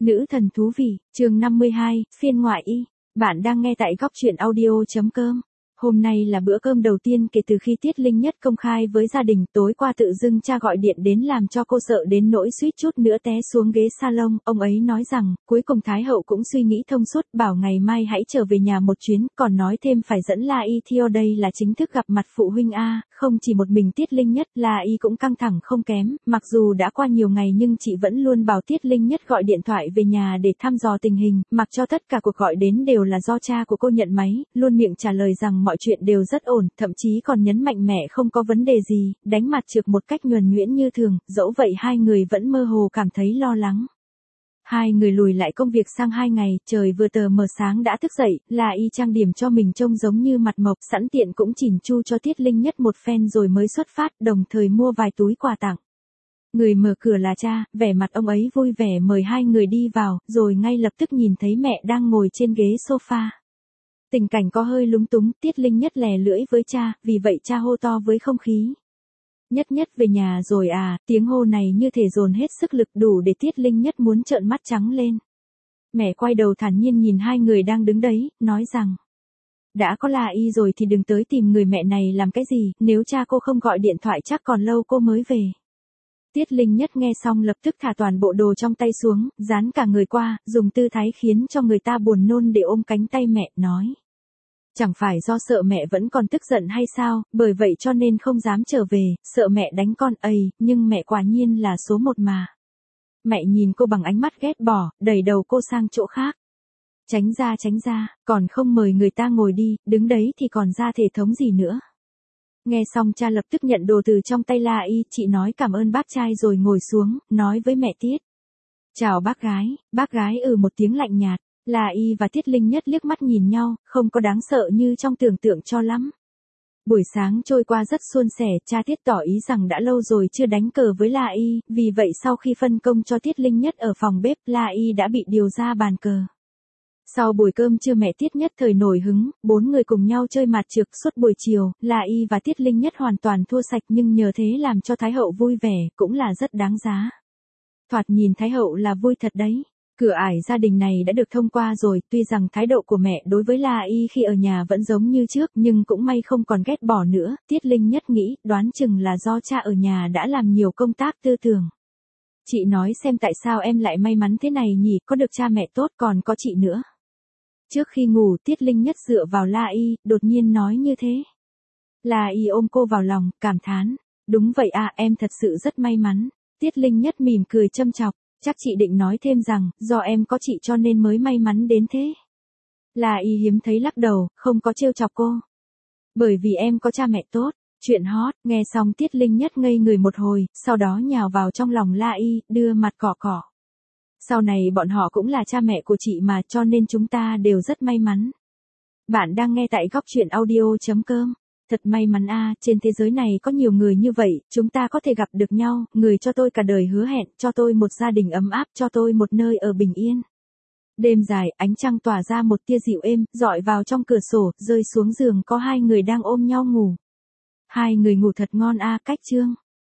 Nữ thần thú vị, chương 52, phiên ngoại y. Bạn đang nghe tại góc truyện audio.com. Hôm nay là bữa cơm đầu tiên kể từ khi Tiết Linh Nhất công khai với gia đình. Tối qua tự dưng cha gọi điện đến làm cho cô sợ đến nỗi suýt chút nữa té xuống ghế salon. Ông ấy nói rằng, cuối cùng Thái hậu cũng suy nghĩ thông suốt, bảo ngày mai hãy trở về nhà một chuyến, còn nói thêm phải dẫn La Y theo đây là chính thức gặp mặt phụ huynh a. Không chỉ một mình Tiết Linh Nhất, La Y cũng căng thẳng không kém, mặc dù đã qua nhiều ngày nhưng chị vẫn luôn bảo Tiết Linh Nhất gọi điện thoại về nhà để thăm dò tình hình, mặc cho tất cả cuộc gọi đến đều là do cha của cô nhận máy, luôn miệng trả lời rằng mọi chuyện đều rất ổn, thậm chí còn nhấn mạnh mẹ không có vấn đề gì, đánh mặt trược một cách nhuần nhuyễn như thường, dẫu vậy hai người vẫn mơ hồ cảm thấy lo lắng. Hai người lùi lại công việc sang 2 ngày, trời vừa tờ mờ sáng đã thức dậy, La Y trang điểm cho mình trông giống như mặt mộc, sẵn tiện cũng chỉn chu cho Tiết Linh Nhất một phen rồi mới xuất phát, đồng thời mua vài túi quà tặng. Người mở cửa là cha, vẻ mặt ông ấy vui vẻ mời hai người đi vào, rồi ngay lập tức nhìn thấy mẹ đang ngồi trên ghế sofa. Tình cảnh có hơi lúng túng, Tiết Linh Nhất lè lưỡi với cha, vì vậy cha hô to với không khí. Nhất Nhất về nhà rồi à, tiếng hô này như thể dồn hết sức lực đủ để Tiết Linh Nhất muốn trợn mắt trắng lên. Mẹ quay đầu thản nhiên nhìn hai người đang đứng đấy, nói rằng. Đã có La Y rồi thì đừng tới tìm người mẹ này làm cái gì, nếu cha cô không gọi điện thoại chắc còn lâu cô mới về. Tiết Linh Nhất nghe xong lập tức thả toàn bộ đồ trong tay xuống, dán cả người qua, dùng tư thái khiến cho người ta buồn nôn để ôm cánh tay mẹ, nói. Chẳng phải do sợ mẹ vẫn còn tức giận hay sao, bởi vậy cho nên không dám trở về, sợ mẹ đánh con ầy, nhưng mẹ quả nhiên là số 1 mà. Mẹ nhìn cô bằng ánh mắt ghét bỏ, đẩy đầu cô sang chỗ khác. Tránh ra, còn không mời người ta ngồi đi, đứng đấy thì còn ra thể thống gì nữa. Nghe xong cha lập tức nhận đồ từ trong tay La Y, chị nói cảm ơn bác trai rồi ngồi xuống, nói với mẹ Tiết. Chào bác gái một tiếng lạnh nhạt. La Y và Tiết Linh Nhất liếc mắt nhìn nhau, không có đáng sợ như trong tưởng tượng cho lắm. Buổi sáng trôi qua rất suôn sẻ, cha Tiết tỏ ý rằng đã lâu rồi chưa đánh cờ với La Y, vì vậy sau khi phân công cho Tiết Linh Nhất ở phòng bếp, La Y đã bị điều ra bàn cờ. Sau buổi cơm trưa mẹ Tiết nhất thời nổi hứng, 4 người cùng nhau chơi mạt trược suốt buổi chiều, La Y và Tiết Linh Nhất hoàn toàn thua sạch nhưng nhờ thế làm cho Thái hậu vui vẻ, cũng là rất đáng giá. Thoạt nhìn Thái hậu là vui thật đấy. Cửa ải gia đình này đã được thông qua rồi, tuy rằng thái độ của mẹ đối với La Y khi ở nhà vẫn giống như trước, nhưng cũng may không còn ghét bỏ nữa, Tiết Linh Nhất nghĩ, đoán chừng là do cha ở nhà đã làm nhiều công tác tư tưởng. Chị nói xem tại sao em lại may mắn thế này nhỉ, có được cha mẹ tốt còn có chị nữa. Trước khi ngủ Tiết Linh Nhất dựa vào La Y, đột nhiên nói như thế. La Y ôm cô vào lòng, cảm thán, đúng vậy à, em thật sự rất may mắn. Tiết Linh Nhất mỉm cười châm chọc. Chắc chị định nói thêm rằng, do em có chị cho nên mới may mắn đến thế. La Y hiếm thấy lắc đầu, không có trêu chọc cô. Bởi vì em có cha mẹ tốt, chuyện hot, nghe xong Tiết Linh Nhất ngây người một hồi, sau đó nhào vào trong lòng La Y, đưa mặt cọ cọ. Sau này bọn họ cũng là cha mẹ của chị mà cho nên chúng ta đều rất may mắn. Bạn đang nghe tại góc truyện audio.com. Thật may mắn a, trên thế giới này có nhiều người như vậy, chúng ta có thể gặp được nhau, người cho tôi cả đời hứa hẹn, cho tôi một gia đình ấm áp, cho tôi một nơi ở bình yên. Đêm dài, ánh trăng tỏa ra một tia dịu êm, dọi vào trong cửa sổ, rơi xuống giường có hai người đang ôm nhau ngủ. Hai người ngủ thật ngon a, cách chương.